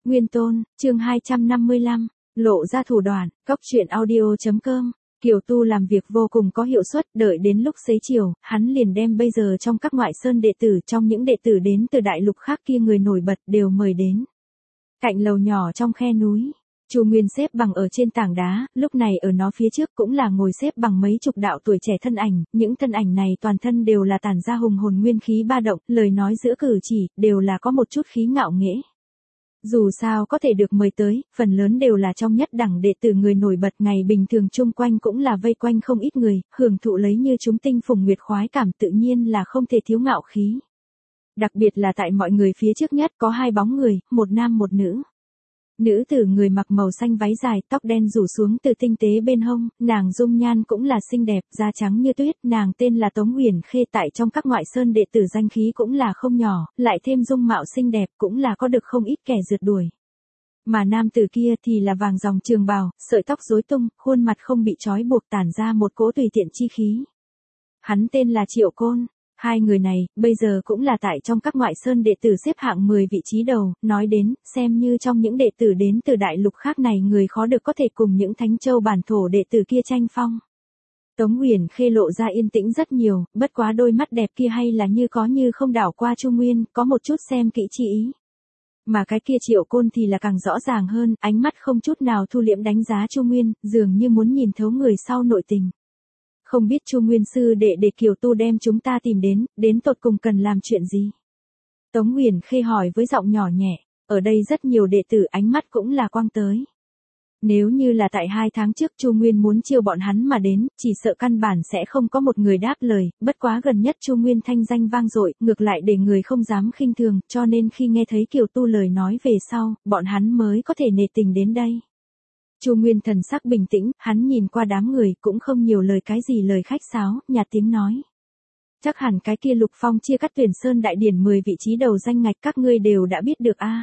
Nguyên Tôn, chương 255, lộ ra thủ đoạn, cóc truyện audio.com. Kiều Tu làm việc vô cùng có hiệu suất, đợi đến lúc xế chiều, hắn liền đem bây giờ trong các ngoại sơn đệ tử, trong những đệ tử đến từ đại lục khác kia người nổi bật đều mời đến. Cạnh lầu nhỏ trong khe núi, Chu Nguyên xếp bằng ở trên tảng đá, lúc này ở nó phía trước cũng là ngồi xếp bằng mấy chục đạo tuổi trẻ thân ảnh, những thân ảnh này toàn thân đều là tản ra hùng hồn nguyên khí ba động, lời nói giữa cử chỉ, đều là có một chút khí ngạo nghễ. Dù sao có thể được mời tới, phần lớn đều là trong nhất đẳng đệ tử người nổi bật, ngày bình thường chung quanh cũng là vây quanh không ít người, hưởng thụ lấy như chúng tinh phùng nguyệt khoái cảm, tự nhiên là không thể thiếu ngạo khí. Đặc biệt là tại mọi người phía trước nhất có hai bóng người, một nam một nữ. Nữ tử người mặc màu xanh váy dài, tóc đen rủ xuống từ tinh tế bên hông, nàng dung nhan cũng là xinh đẹp, da trắng như tuyết, nàng tên là Tống Uyển Khê, tại trong các ngoại sơn đệ tử danh khí cũng là không nhỏ, lại thêm dung mạo xinh đẹp cũng là có được không ít kẻ rượt đuổi. Mà nam tử kia thì là vàng dòng trường bào, sợi tóc rối tung, khuôn mặt không bị trói buộc, tản ra một cỗ tùy tiện chi khí. Hắn tên là Triệu Côn. Hai người này, bây giờ cũng là tại trong các ngoại sơn đệ tử xếp hạng 10 vị trí đầu, nói đến, xem như trong những đệ tử đến từ đại lục khác này người khó được có thể cùng những thánh châu bản thổ đệ tử kia tranh phong. Tống Uyển Khê lộ ra yên tĩnh rất nhiều, bất quá đôi mắt đẹp kia hay là như có như không đảo qua Chu Nguyên, có một chút xem kỹ chi ý. Mà cái kia Triệu Côn thì là càng rõ ràng hơn, ánh mắt không chút nào thu liễm đánh giá Chu Nguyên, dường như muốn nhìn thấu người sau nội tình. Không biết Chu Nguyên sư đệ để Kiều Tu đem chúng ta tìm đến tột cùng cần làm chuyện gì? Tống Uyển Khê hỏi với giọng nhỏ nhẹ, ở đây rất nhiều đệ tử ánh mắt cũng là quang tới. Nếu như là tại 2 tháng trước Chu Nguyên muốn chiêu bọn hắn mà đến, chỉ sợ căn bản sẽ không có một người đáp lời, bất quá gần nhất Chu Nguyên thanh danh vang dội, ngược lại để người không dám khinh thường, cho nên khi nghe thấy Kiều Tu lời nói về sau, bọn hắn mới có thể nể tình đến đây. Chu Nguyên thần sắc bình tĩnh, hắn nhìn qua đám người cũng không nhiều lời cái gì lời khách sáo, nhạt tiếng nói. Chắc hẳn cái kia Lục Phong chia cắt tuyển sơn đại điển 10 vị trí đầu danh ngạch các ngươi đều đã biết được a.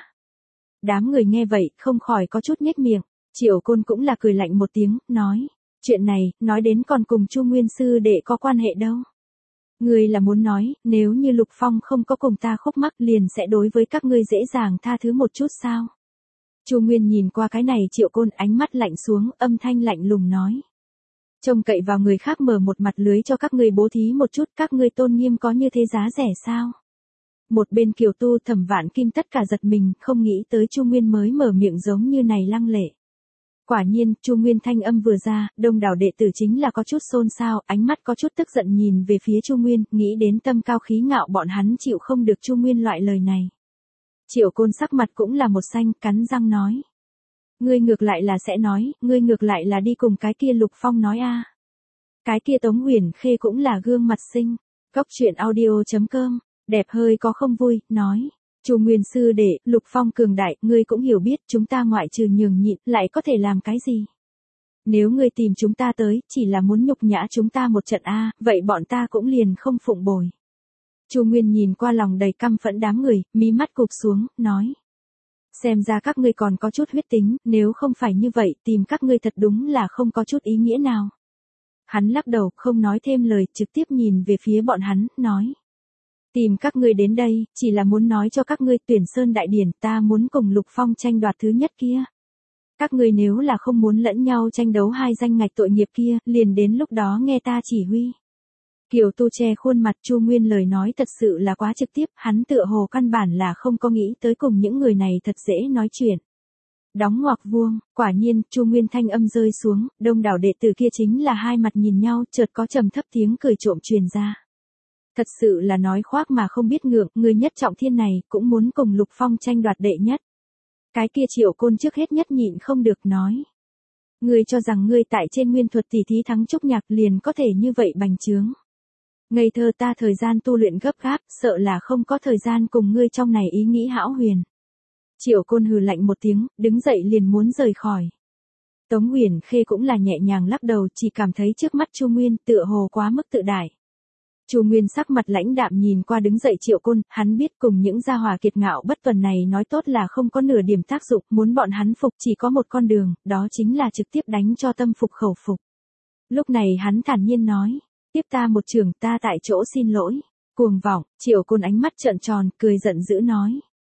Đám người nghe vậy, không khỏi có chút nhếch miệng, Triệu Côn cũng là cười lạnh một tiếng, nói. Chuyện này, nói đến còn cùng Chu Nguyên sư đệ có quan hệ đâu. Ngươi là muốn nói, nếu như Lục Phong không có cùng ta khúc mắc liền sẽ đối với các ngươi dễ dàng tha thứ một chút sao? Chu Nguyên nhìn qua cái này Triệu Côn, ánh mắt lạnh xuống, âm thanh lạnh lùng nói. Trông cậy vào người khác mở một mặt lưới cho các ngươi bố thí một chút, các ngươi tôn nghiêm có như thế giá rẻ sao? Một bên Kiều Tu Thẩm Vạn Kim tất cả giật mình, không nghĩ tới Chu Nguyên mới mở miệng giống như này lăng lệ. Quả nhiên, Chu Nguyên thanh âm vừa ra, đông đảo đệ tử chính là có chút xôn xao, ánh mắt có chút tức giận nhìn về phía Chu Nguyên, nghĩ đến tâm cao khí ngạo bọn hắn chịu không được Chu Nguyên loại lời này. Triệu Côn sắc mặt cũng là một xanh, cắn răng nói. Ngươi ngược lại là sẽ nói, ngươi ngược lại là đi cùng cái kia Lục Phong nói a. Cái kia Tống Uyển Khê cũng là gương mặt xinh. Cóc truyện audio.com, đẹp hơi có không vui, nói. Chu Nguyên sư đệ, Lục Phong cường đại, ngươi cũng hiểu biết, chúng ta ngoại trừ nhường nhịn, lại có thể làm cái gì? Nếu ngươi tìm chúng ta tới, chỉ là muốn nhục nhã chúng ta một trận a, vậy bọn ta cũng liền không phụng bồi. Chu Nguyên nhìn qua lòng đầy căm phẫn đám người, mí mắt cụp xuống, nói. Xem ra các ngươi còn có chút huyết tính, nếu không phải như vậy, tìm các ngươi thật đúng là không có chút ý nghĩa nào. Hắn lắc đầu, không nói thêm lời, trực tiếp nhìn về phía bọn hắn, nói. Tìm các ngươi đến đây, chỉ là muốn nói cho các ngươi tuyển sơn đại điển, ta muốn cùng Lục Phong tranh đoạt thứ nhất kia. Các ngươi nếu là không muốn lẫn nhau tranh đấu hai danh ngạch tội nghiệp kia, liền đến lúc đó nghe ta chỉ huy. Kiều Tu che khuôn mặt, Chu Nguyên lời nói thật sự là quá trực tiếp, hắn tựa hồ căn bản là không có nghĩ tới cùng những người này thật dễ nói chuyện. Đóng ngoặc vuông, quả nhiên, Chu Nguyên thanh âm rơi xuống, đông đảo đệ tử kia chính là hai mặt nhìn nhau, chợt có trầm thấp tiếng cười trộm truyền ra. Thật sự là nói khoác mà không biết ngượng, người nhất trọng thiên này, cũng muốn cùng Lục Phong tranh đoạt đệ nhất. Cái kia Triệu Côn trước hết nhất nhịn không được nói. Ngươi cho rằng ngươi tại trên nguyên thuật tỷ thí thắng Trúc Nhạc liền có thể như vậy bành trướng. Ngây thơ, ta thời gian tu luyện gấp gáp, sợ là không có thời gian cùng ngươi trong này ý nghĩ hão huyền. Triệu Côn hừ lạnh một tiếng, đứng dậy liền muốn rời khỏi. Tống Uyển Khê cũng là nhẹ nhàng lắc đầu, chỉ cảm thấy trước mắt Chu Nguyên tựa hồ quá mức tự đại. Chu Nguyên sắc mặt lãnh đạm nhìn qua đứng dậy Triệu Côn, hắn biết cùng những gia hỏa kiệt ngạo bất tuần này nói tốt là không có nửa điểm tác dụng, muốn bọn hắn phục chỉ có một con đường, đó chính là trực tiếp đánh cho tâm phục khẩu phục. Lúc này hắn thản nhiên nói. Tiếp ta một trường, ta tại chỗ xin lỗi. Cuồng vọng, Triệu Côn ánh mắt trợn tròn, cười giận dữ nói.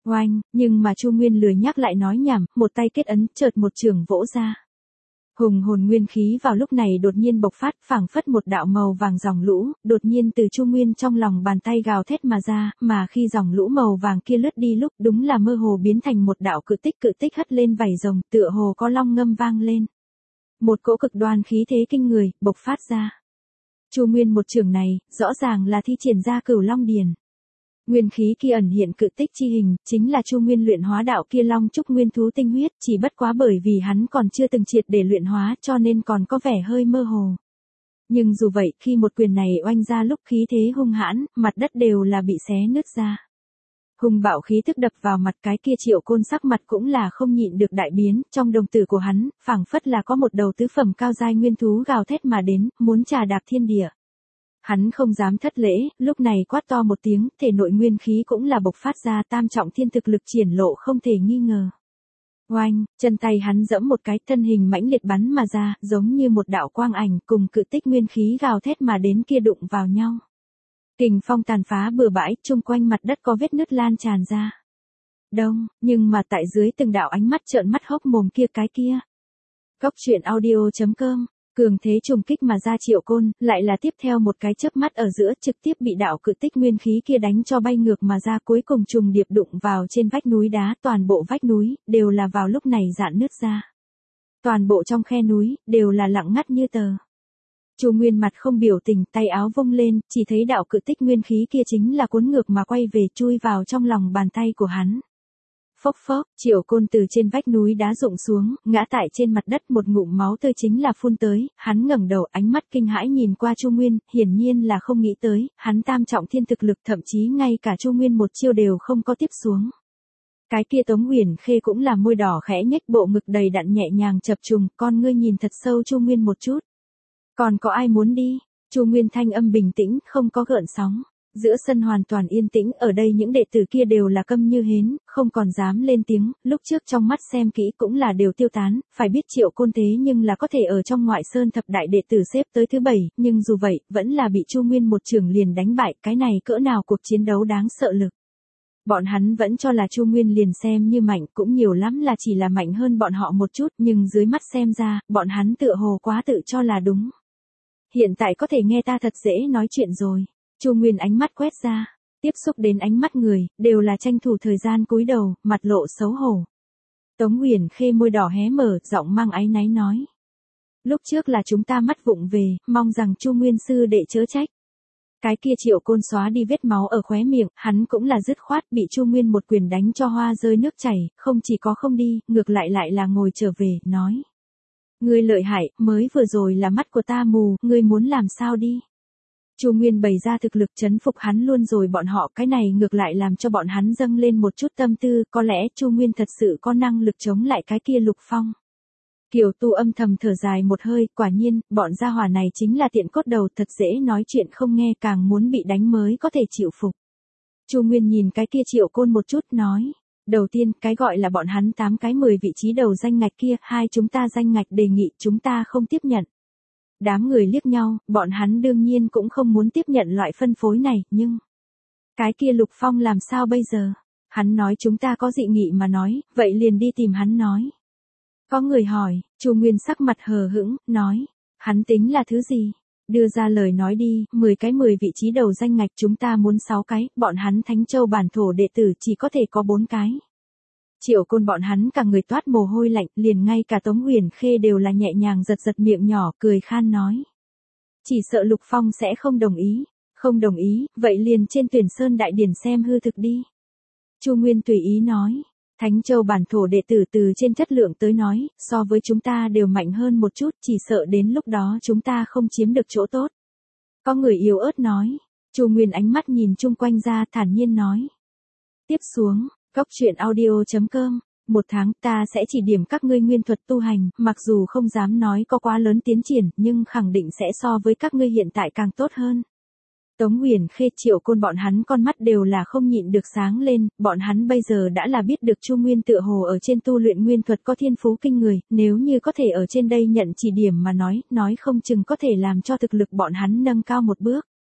Oanh, nhưng mà Chu Nguyên lười nhắc lại nói nhảm, một tay kết ấn, chợt một trường vỗ ra. Hùng hồn nguyên khí vào lúc này đột nhiên bộc phát, phảng phất một đạo màu vàng dòng lũ, đột nhiên từ Chu Nguyên trong lòng bàn tay gào thét mà ra, mà khi dòng lũ màu vàng kia lướt đi lúc đúng là mơ hồ biến thành một đạo cự tích hất lên vảy rồng, tựa hồ có long ngâm vang lên. Một cỗ cực đoan khí thế kinh người, bộc phát ra. Chu Nguyên một trường này, rõ ràng là thi triển ra Cửu Long Điền. Nguyên khí kia ẩn hiện cự tích chi hình, chính là Chu Nguyên luyện hóa đạo kia long trúc nguyên thú tinh huyết, chỉ bất quá bởi vì hắn còn chưa từng triệt để luyện hóa cho nên còn có vẻ hơi mơ hồ. Nhưng dù vậy, khi một quyền này oanh ra lúc khí thế hung hãn, mặt đất đều là bị xé nứt ra. Hung bạo khí tức đập vào mặt cái kia Triệu Côn sắc mặt cũng là không nhịn được đại biến, trong đồng tử của hắn, phảng phất là có một đầu tứ phẩm cao giai nguyên thú gào thét mà đến, muốn trà đạp thiên địa. Hắn không dám thất lễ, lúc này quát to một tiếng, thể nội nguyên khí cũng là bộc phát ra tam trọng thiên thực lực triển lộ không thể nghi ngờ. Oanh, chân tay hắn giẫm một cái, thân hình mãnh liệt bắn mà ra, giống như một đạo quang ảnh cùng cự tích nguyên khí gào thét mà đến kia đụng vào nhau. Kình phong tàn phá bừa bãi, chung quanh mặt đất có vết nứt lan tràn ra. Đông, nhưng mà tại dưới từng đạo ánh mắt trợn mắt hốc mồm kia cái kia. Cốc truyện audio.com Cường thế trùng kích mà ra Triệu Côn, lại là tiếp theo một cái chớp mắt ở giữa trực tiếp bị đạo cự tích nguyên khí kia đánh cho bay ngược mà ra, cuối cùng trùng điệp đụng vào trên vách núi đá, toàn bộ vách núi, đều là vào lúc này rạn nứt ra. Toàn bộ trong khe núi, đều là lặng ngắt như tờ. Chu Nguyên mặt không biểu tình, tay áo vung lên, chỉ thấy đạo cự tích nguyên khí kia chính là cuốn ngược mà quay về chui vào trong lòng bàn tay của hắn. Phốc phốc, Triệu Côn từ trên vách núi đá rụng xuống, ngã tại trên mặt đất, một ngụm máu tươi chính là phun tới, hắn ngẩng đầu, ánh mắt kinh hãi nhìn qua Chu Nguyên, hiển nhiên là không nghĩ tới, hắn tam trọng thiên thực lực, thậm chí ngay cả Chu Nguyên một chiêu đều không có tiếp xuống. Cái kia Tống Uyển Khê cũng là môi đỏ khẽ nhếch, bộ ngực đầy đặn nhẹ nhàng chập trùng, con ngươi nhìn thật sâu Chu Nguyên một chút. Còn có ai muốn đi? Chu Nguyên thanh âm bình tĩnh, không có gợn sóng. Giữa sân hoàn toàn yên tĩnh, ở đây những đệ tử kia đều là câm như hến, không còn dám lên tiếng, lúc trước trong mắt xem kỹ cũng là đều tiêu tán, phải biết Triệu Côn thế nhưng là có thể ở trong ngoại sơn thập đại đệ tử xếp tới thứ 7, nhưng dù vậy, vẫn là bị Chu Nguyên một trường liền đánh bại, cái này cỡ nào cuộc chiến đấu đáng sợ lực. Bọn hắn vẫn cho là Chu Nguyên liền xem như mạnh, cũng nhiều lắm là chỉ là mạnh hơn bọn họ một chút, nhưng dưới mắt xem ra, bọn hắn tựa hồ quá tự cho là đúng. Hiện tại có thể nghe ta thật dễ nói chuyện rồi. Chu Nguyên ánh mắt quét ra, tiếp xúc đến ánh mắt người, đều là tranh thủ thời gian cúi đầu, mặt lộ xấu hổ. Tống Uyển Khê môi đỏ hé mở, giọng mang áy náy nói. Lúc trước là chúng ta mắt vụng về, mong rằng Chu Nguyên sư đệ chớ trách. Cái kia Triệu Côn xóa đi vết máu ở khóe miệng, hắn cũng là dứt khoát bị Chu Nguyên một quyền đánh cho hoa rơi nước chảy, không chỉ có không đi, ngược lại là ngồi trở về, nói. Ngươi lợi hại, mới vừa rồi là mắt của ta mù, ngươi muốn làm sao đi? Chu Nguyên bày ra thực lực chấn phục hắn luôn rồi, bọn họ cái này ngược lại làm cho bọn hắn dâng lên một chút tâm tư, có lẽ Chu Nguyên thật sự có năng lực chống lại cái kia Lục Phong. Kiều Tu âm thầm thở dài một hơi, quả nhiên, bọn gia hỏa này chính là tiện cốt đầu, thật dễ nói chuyện không nghe, càng muốn bị đánh mới có thể chịu phục. Chu Nguyên nhìn cái kia Triệu Côn một chút, nói. Đầu tiên, cái gọi là bọn hắn 8 cái 10 vị trí đầu danh ngạch kia, hai chúng ta danh ngạch đề nghị chúng ta không tiếp nhận. Đám người liếc nhau, bọn hắn đương nhiên cũng không muốn tiếp nhận loại phân phối này, nhưng... Cái kia Lục Phong làm sao bây giờ? Hắn nói chúng ta có dị nghị mà nói, vậy liền đi tìm hắn nói. Có người hỏi, Chu Nguyên sắc mặt hờ hững, nói. Hắn tính là thứ gì? Đưa ra lời nói đi, 10 cái 10 vị trí đầu danh ngạch chúng ta muốn 6 cái, bọn hắn Thánh Châu bản thổ đệ tử chỉ có thể có 4 cái. Triệu Côn bọn hắn cả người toát mồ hôi lạnh, liền ngay cả Tống Uyển Khê đều là nhẹ nhàng giật giật miệng nhỏ, cười khan nói. Chỉ sợ Lục Phong sẽ không đồng ý, không đồng ý, vậy liền trên Tuyển Sơn đại điển xem hư thực đi. Chu Nguyên tùy ý nói, Thánh Châu bản thổ đệ tử từ trên chất lượng tới nói, so với chúng ta đều mạnh hơn một chút, chỉ sợ đến lúc đó chúng ta không chiếm được chỗ tốt. Có người yếu ớt nói, Chu Nguyên ánh mắt nhìn chung quanh ra, thản nhiên nói. Tiếp xuống. Cốc truyện audio.com, 1 tháng ta sẽ chỉ điểm các ngươi nguyên thuật tu hành, mặc dù không dám nói có quá lớn tiến triển, nhưng khẳng định sẽ so với các ngươi hiện tại càng tốt hơn. Tống Uyển Khê, Triệu Côn bọn hắn con mắt đều là không nhịn được sáng lên, bọn hắn bây giờ đã là biết được Chu Nguyên tựa hồ ở trên tu luyện nguyên thuật có thiên phú kinh người, nếu như có thể ở trên đây nhận chỉ điểm mà nói không chừng có thể làm cho thực lực bọn hắn nâng cao một bước.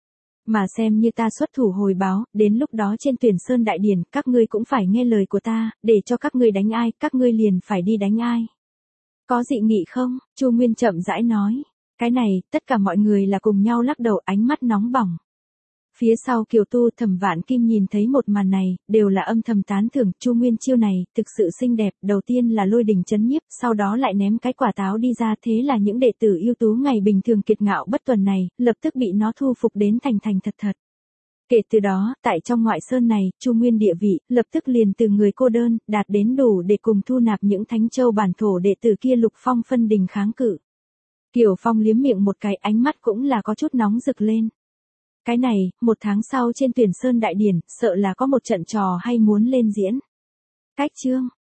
Mà xem như ta xuất thủ hồi báo, đến lúc đó trên Tuyển Sơn Đại Điển, các ngươi cũng phải nghe lời của ta, để cho các ngươi đánh ai, các ngươi liền phải đi đánh ai. Có dị nghị không? Chu Nguyên chậm rãi nói. Cái này, tất cả mọi người là cùng nhau lắc đầu, ánh mắt nóng bỏng. Phía sau Kiều Tu, Thẩm Vạn Kim nhìn thấy một màn này, đều là âm thầm tán thưởng, Chu Nguyên chiêu này, thực sự xinh đẹp, đầu tiên là lôi đình chấn nhiếp, sau đó lại ném cái quả táo đi ra, thế là những đệ tử ưu tú ngày bình thường kiệt ngạo bất tuần này, lập tức bị nó thu phục đến thành thành thật thật. Kể từ đó, tại trong ngoại sơn này, Chu Nguyên địa vị, lập tức liền từ người cô đơn, đạt đến đủ để cùng thu nạp những thánh châu bản thổ đệ tử kia Lục Phong phân đình kháng cự. Kiều Phong liếm miệng một cái, ánh mắt cũng là có chút nóng rực lên. Cái này, 1 tháng sau trên Tuyển Sơn Đại Điển, sợ là có một trận trò hay muốn lên diễn. Cách chương.